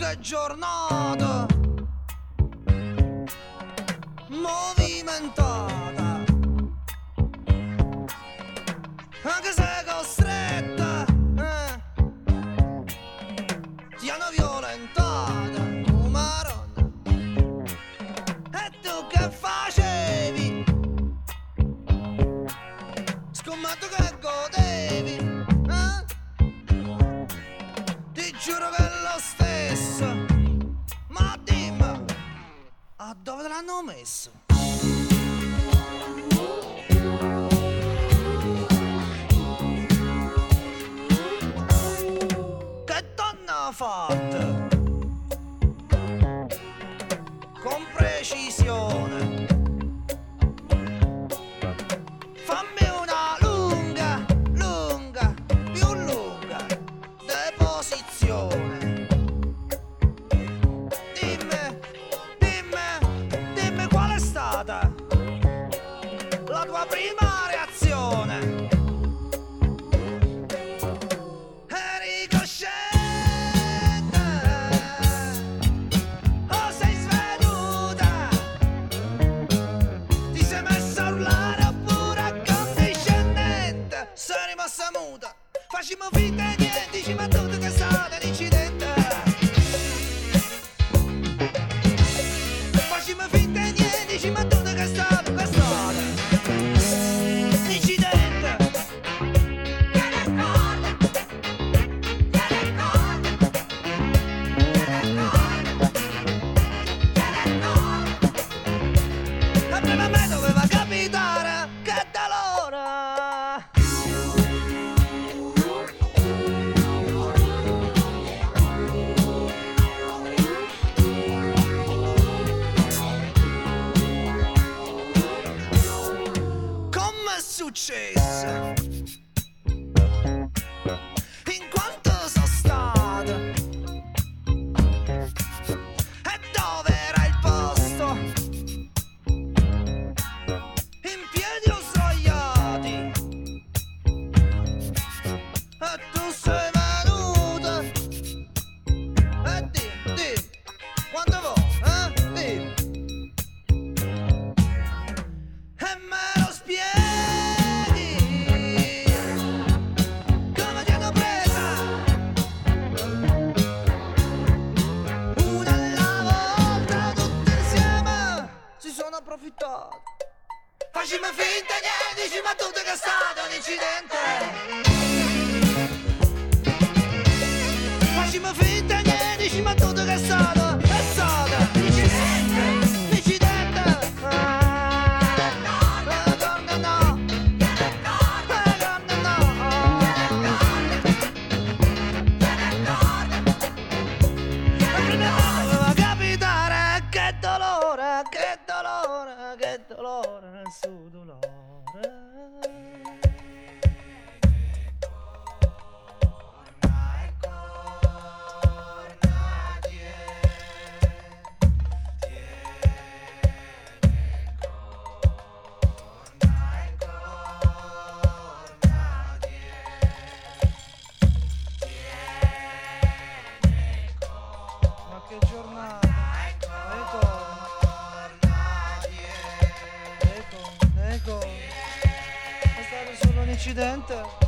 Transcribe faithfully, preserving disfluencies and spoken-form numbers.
che giornata movimentata, anche se costretta, eh, ti hanno violentata, oh maronna. E tu che facevi? Scommetto che godevi, eh? Ti giuro che è lo stesso. Ma dimmi, a dove te l'hanno messo? Che t'hanno fatto? Con precisione fammi una lunga, lunga, più lunga deposizione. Dimmi, dimmi, dimmi qual è stata la tua prima reazione. Eri cosciente o sei svenuta? Ti sei messa a urlare oppure accondiscendente? Sei rimasta muta, facciamo finta di niente, dici ma tutto che è stato un incidente. Facciamo finta di niente, dici ma tutto che è stato, che è stato un incidente. E prima a me doveva capitare che da l'ora com'è successo? In quanto sono stato? E dove era il posto? In piedi o sdraiati? E tu sei venuta? E dimmi, dimmi, quando vuoi, eh? Dimmi. E me lo spieghi come ti hanno presa una alla volta, tutti insieme si sono approfittati. Facciamo finta niente, dici ma tutto che è stato un incidente. Facciamo finta niente, dici ma tutto che è stato, è stato un incidente, un incidente. Eh, come no, eh, come no. E prima doveva capitare, che dolore, che dolore, che dolore nel suo dolore. Ma che giornata, ecco, ecco, ecco, è stato solo un incidente.